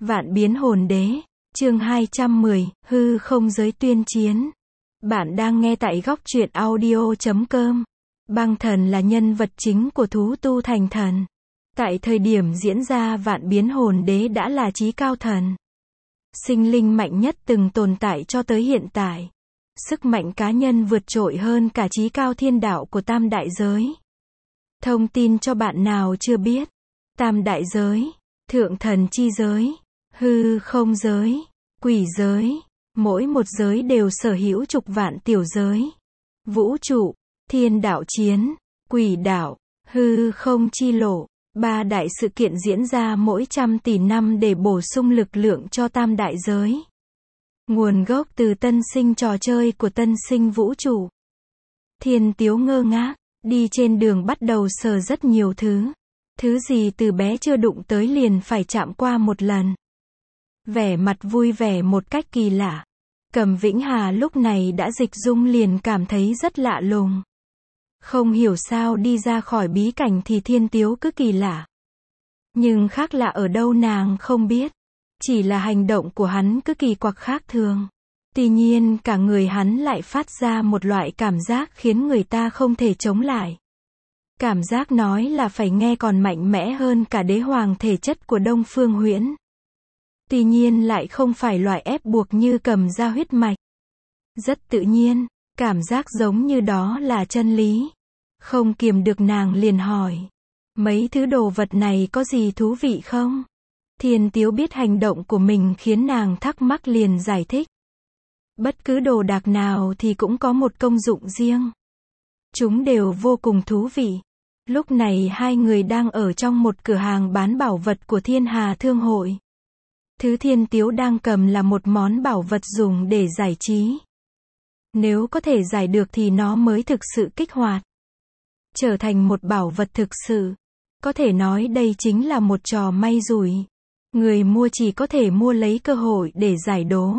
Vạn biến hồn đế, chương 210, hư không giới tuyên chiến. Bạn đang nghe tại góc truyện audio.com. Băng thần là nhân vật chính của thú tu thành thần. Tại thời điểm diễn ra vạn biến hồn đế đã là chí cao thần. Sinh linh mạnh nhất từng tồn tại cho tới hiện tại. Sức mạnh cá nhân vượt trội hơn cả chí cao thiên đạo của tam đại giới. Thông tin cho bạn nào chưa biết. Tam đại giới, thượng thần chi giới, hư không giới, quỷ giới, mỗi một giới đều sở hữu chục vạn tiểu giới. Vũ trụ, thiên đạo chiến, quỷ đạo, hư không chi lộ, ba đại sự kiện diễn ra mỗi 100 tỷ năm để bổ sung lực lượng cho tam đại giới. Nguồn gốc từ tân sinh trò chơi của tân sinh vũ trụ. Thiên Tiếu ngơ ngác, đi trên đường bắt đầu sờ rất nhiều thứ. Thứ gì từ bé chưa đụng tới liền phải chạm qua một lần. Vẻ mặt vui vẻ một cách kỳ lạ. Cầm Vĩnh Hà lúc này đã dịch dung liền cảm thấy rất lạ lùng. Không hiểu sao đi ra khỏi bí cảnh thì Thiên Tiếu cứ kỳ lạ. Nhưng khác lạ ở đâu nàng không biết. Chỉ là hành động của hắn cứ kỳ quặc khác thường. Tuy nhiên cả người hắn lại phát ra một loại cảm giác khiến người ta không thể chống lại. Cảm giác nói là phải nghe còn mạnh mẽ hơn cả đế hoàng thể chất của Đông Phương Huyễn. Tuy nhiên lại không phải loại ép buộc như cầm ra huyết mạch. Rất tự nhiên, cảm giác giống như đó là chân lý. Không kiềm được nàng liền hỏi. Mấy thứ đồ vật này có gì thú vị không? Thiên Tiếu biết hành động của mình khiến nàng thắc mắc liền giải thích. Bất cứ đồ đạc nào thì cũng có một công dụng riêng. Chúng đều vô cùng thú vị. Lúc này hai người đang ở trong một cửa hàng bán bảo vật của Thiên Hà Thương hội. Thứ Thiên Tiếu đang cầm là một món bảo vật dùng để giải trí. Nếu có thể giải được thì nó mới thực sự kích hoạt. Trở thành một bảo vật thực sự. Có thể nói đây chính là một trò may rủi. Người mua chỉ có thể mua lấy cơ hội để giải đố.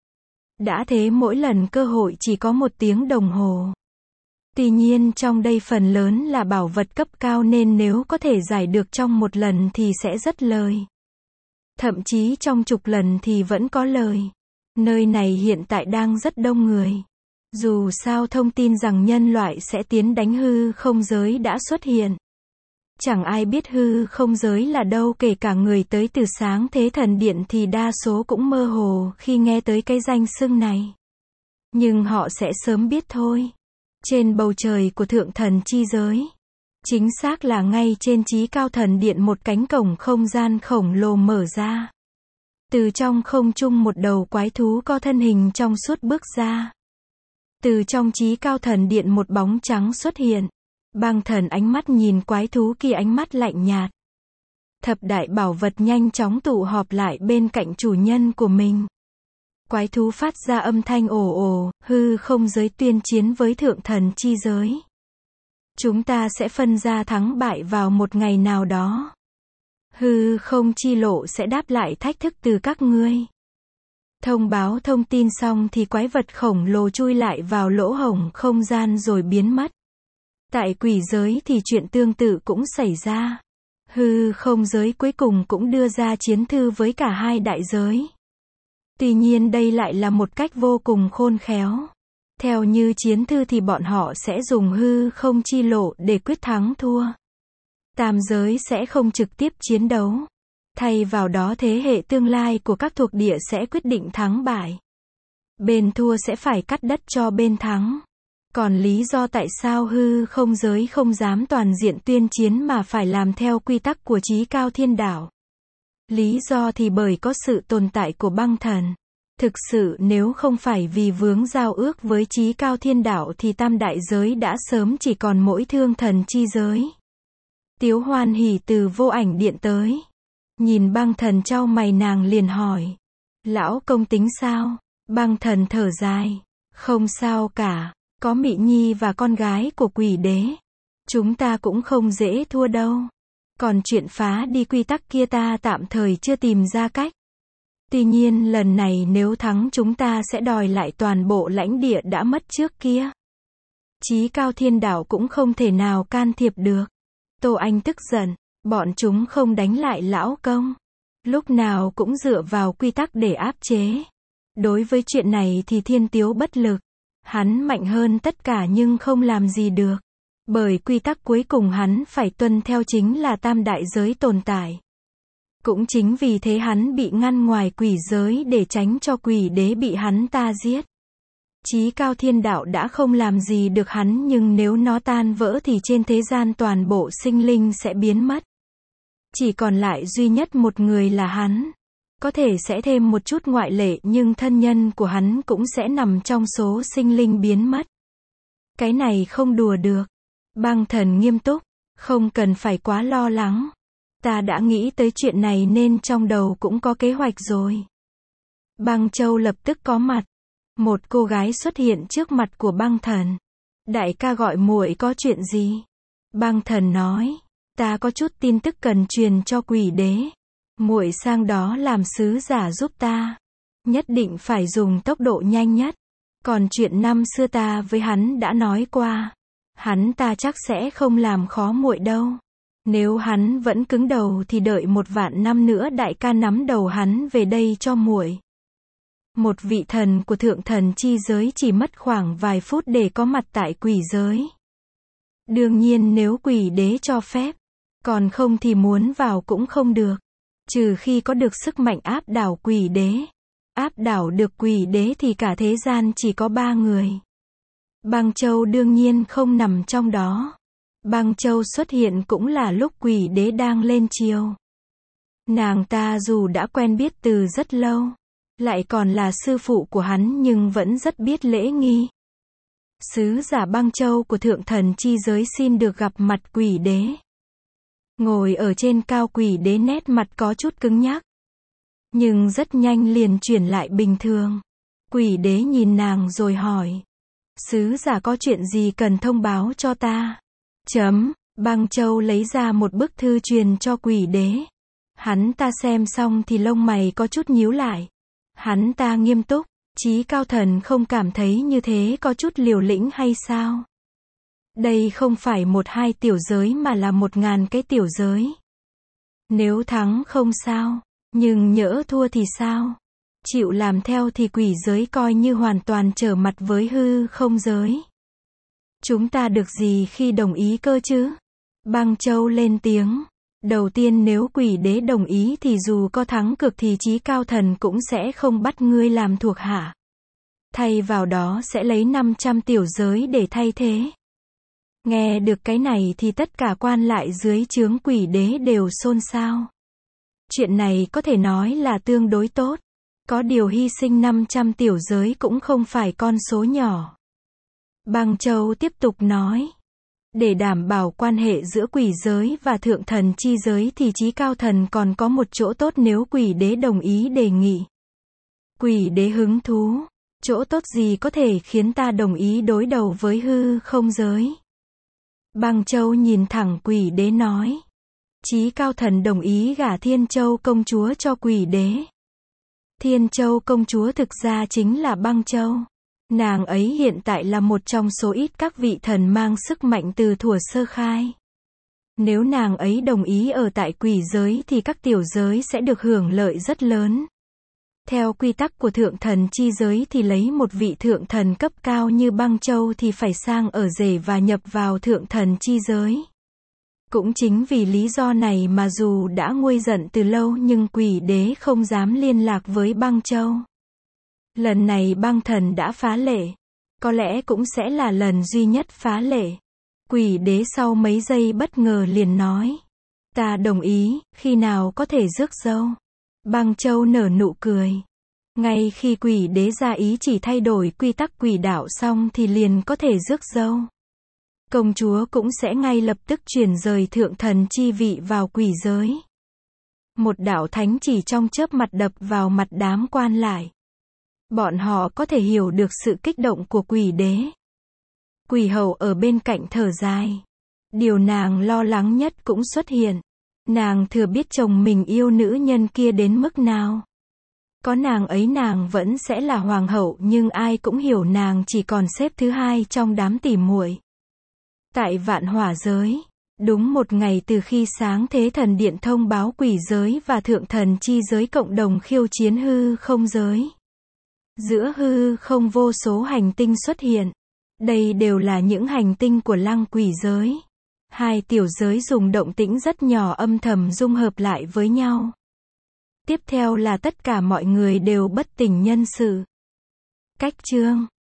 Đã thế mỗi lần cơ hội chỉ có 1 tiếng đồng hồ. Tuy nhiên trong đây phần lớn là bảo vật cấp cao nên nếu có thể giải được trong 1 lần thì sẽ rất lời. Thậm chí trong chục lần thì vẫn có lời. Nơi này hiện tại đang rất đông người. Dù sao thông tin rằng nhân loại sẽ tiến đánh hư không giới đã xuất hiện. Chẳng ai biết hư không giới là đâu, kể cả người tới từ Sáng Thế Thần Điện thì đa số cũng mơ hồ khi nghe tới cái danh xưng này. Nhưng họ sẽ sớm biết thôi. Trên bầu trời của thượng thần chi giới. Chính xác là ngay trên chí cao thần điện một cánh cổng không gian khổng lồ mở ra. Từ trong không trung một đầu quái thú có thân hình trong suốt bước ra. Từ trong chí cao thần điện một bóng trắng xuất hiện. Băng thần ánh mắt nhìn quái thú kia ánh mắt lạnh nhạt. Thập đại bảo vật nhanh chóng tụ họp lại bên cạnh chủ nhân của mình. Quái thú phát ra âm thanh ồ ồ, hư không giới tuyên chiến với thượng thần chi giới. Chúng ta sẽ phân ra thắng bại vào một ngày nào đó. Hư không chi lộ sẽ đáp lại thách thức từ các ngươi. Thông báo thông tin xong thì quái vật khổng lồ chui lại vào lỗ hổng không gian rồi biến mất. Tại quỷ giới thì chuyện tương tự cũng xảy ra. Hư không giới cuối cùng cũng đưa ra chiến thư với cả hai đại giới. Tuy nhiên đây lại là một cách vô cùng khôn khéo. Theo như chiến thư thì bọn họ sẽ dùng hư không chi lộ để quyết thắng thua. Tam giới sẽ không trực tiếp chiến đấu. Thay vào đó thế hệ tương lai của các thuộc địa sẽ quyết định thắng bại. Bên thua sẽ phải cắt đất cho bên thắng. Còn lý do tại sao hư không giới không dám toàn diện tuyên chiến mà phải làm theo quy tắc của chí cao thiên đạo? Lý do thì bởi có sự tồn tại của băng thần. Thực sự nếu không phải vì vướng giao ước với chí cao thiên đạo thì tam đại giới đã sớm chỉ còn mỗi thương thần chi giới. Tiếu hoan hỉ từ vô ảnh điện tới. Nhìn băng thần chau mày nàng liền hỏi. Lão công tính sao? Băng thần thở dài. Không sao cả. Có Mị Nhi và con gái của quỷ đế. Chúng ta cũng không dễ thua đâu. Còn chuyện phá đi quy tắc kia ta tạm thời chưa tìm ra cách. Tuy nhiên lần này nếu thắng chúng ta sẽ đòi lại toàn bộ lãnh địa đã mất trước kia. Chí cao thiên đạo cũng không thể nào can thiệp được. Tô Anh tức giận. Bọn chúng không đánh lại lão công. lúc nào cũng dựa vào quy tắc để áp chế. Đối với chuyện này thì Thiên Tiếu bất lực. Hắn mạnh hơn tất cả nhưng không làm gì được. Bởi quy tắc cuối cùng hắn phải tuân theo chính là tam đại giới tồn tại. Cũng chính vì thế hắn bị ngăn ngoài quỷ giới để tránh cho quỷ đế bị hắn ta giết. Chí cao thiên đạo đã không làm gì được hắn, nhưng nếu nó tan vỡ thì trên thế gian toàn bộ sinh linh sẽ biến mất. Chỉ còn lại duy nhất một người là hắn. Có thể sẽ thêm một chút ngoại lệ nhưng thân nhân của hắn cũng sẽ nằm trong số sinh linh biến mất. Cái này không đùa được. Băng Thần nghiêm túc, không cần phải quá lo lắng. Ta đã nghĩ tới chuyện này nên trong đầu cũng có kế hoạch rồi. Băng Châu lập tức có mặt. Một cô gái xuất hiện trước mặt của Băng Thần. Đại ca gọi muội có chuyện gì? Băng Thần nói, ta có chút tin tức cần truyền cho quỷ đế. Muội sang đó làm sứ giả giúp ta. Nhất định phải dùng tốc độ nhanh nhất. Còn chuyện năm xưa ta với hắn đã nói qua. Hắn ta chắc sẽ không làm khó muội đâu. Nếu hắn vẫn cứng đầu thì đợi 1.000 năm nữa đại ca nắm đầu hắn về đây cho muội. Một vị thần của thượng thần chi giới chỉ mất khoảng vài phút để có mặt tại quỷ giới. Đương nhiên nếu quỷ đế cho phép. Còn không thì muốn vào cũng không được. Trừ khi có được sức mạnh áp đảo quỷ đế. Áp đảo được quỷ đế thì cả thế gian chỉ có 3 người. Băng Châu đương nhiên không nằm trong đó. Băng Châu xuất hiện cũng là lúc quỷ đế đang lên chiều. Nàng ta dù đã quen biết từ rất lâu, lại còn là sư phụ của hắn nhưng vẫn rất biết lễ nghi. Sứ giả Băng Châu của thượng thần chi giới xin được gặp mặt quỷ đế. Ngồi ở trên cao quỷ đế nét mặt có chút cứng nhắc. Nhưng rất nhanh liền chuyển lại bình thường. Quỷ đế nhìn nàng rồi hỏi. Sứ giả có chuyện gì cần thông báo cho ta? Băng Châu lấy ra một bức thư truyền cho quỷ đế. Hắn ta xem xong thì lông mày có chút nhíu lại. Hắn ta nghiêm túc. Chí cao thần không cảm thấy như thế có chút liều lĩnh hay sao? Đây không phải 1-2 tiểu giới mà là 1.000 cái tiểu giới. Nếu thắng không sao, nhưng nhỡ thua thì sao? Chịu làm theo thì quỷ giới coi như hoàn toàn trở mặt với hư không giới. Chúng ta được gì khi đồng ý cơ chứ? Băng Châu lên tiếng. Đầu tiên nếu quỷ đế đồng ý thì dù có thắng cược thì chí cao thần cũng sẽ không bắt ngươi làm thuộc hạ. Thay vào đó sẽ lấy 500 tiểu giới để thay thế. Nghe được cái này thì tất cả quan lại dưới trướng quỷ đế đều xôn xao. Chuyện này có thể nói là tương đối tốt. Có điều hy sinh 500 tiểu giới cũng không phải con số nhỏ. Băng Châu tiếp tục nói. Để đảm bảo quan hệ giữa quỷ giới và thượng thần chi giới thì chí cao thần còn có một chỗ tốt nếu quỷ đế đồng ý đề nghị. Quỷ đế hứng thú. Chỗ tốt gì có thể khiến ta đồng ý đối đầu với hư không giới? Băng Châu nhìn thẳng quỷ đế nói. Chí cao thần đồng ý gả Thiên Châu công chúa cho quỷ đế. Thiên Châu công chúa thực ra chính là Băng Châu. Nàng ấy hiện tại là một trong số ít các vị thần mang sức mạnh từ thuở sơ khai. Nếu nàng ấy đồng ý ở tại quỷ giới thì các tiểu giới sẽ được hưởng lợi rất lớn. Theo quy tắc của thượng thần chi giới thì lấy một vị thượng thần cấp cao như Băng Châu thì phải sang ở rể và nhập vào thượng thần chi giới. Cũng chính vì lý do này mà dù đã nguôi giận từ lâu nhưng quỷ đế không dám liên lạc với Băng Châu. Lần này Băng Thần đã phá lệ. Có lẽ cũng sẽ là lần duy nhất phá lệ. Quỷ đế sau mấy giây bất ngờ liền nói. Ta đồng ý, khi nào có thể rước dâu? Băng Châu nở nụ cười. Ngay khi quỷ đế ra ý chỉ thay đổi quy tắc quỷ đạo xong thì liền có thể rước dâu. Công chúa cũng sẽ ngay lập tức chuyển rời thượng thần chi vị vào quỷ giới. Một đạo thánh chỉ trong chớp mặt đập vào mặt đám quan lại. Bọn họ có thể hiểu được sự kích động của quỷ đế. Quỷ hậu ở bên cạnh thở dài. Điều nàng lo lắng nhất cũng xuất hiện. Nàng thừa biết chồng mình yêu nữ nhân kia đến mức nào. Có nàng ấy nàng vẫn sẽ là hoàng hậu nhưng ai cũng hiểu nàng chỉ còn xếp thứ 2 trong đám tỉ muội. Tại Vạn Hỏa giới, Đúng một ngày từ khi sáng thế thần điện thông báo quỷ giới và thượng thần chi giới cộng đồng khiêu chiến hư không giới. Giữa hư không vô số hành tinh xuất hiện. Đây đều là những hành tinh của lăng quỷ giới. Hai tiểu giới dùng động tĩnh rất nhỏ âm thầm dung hợp lại với nhau. Tiếp theo là tất cả mọi người đều bất tỉnh nhân sự. Cách chương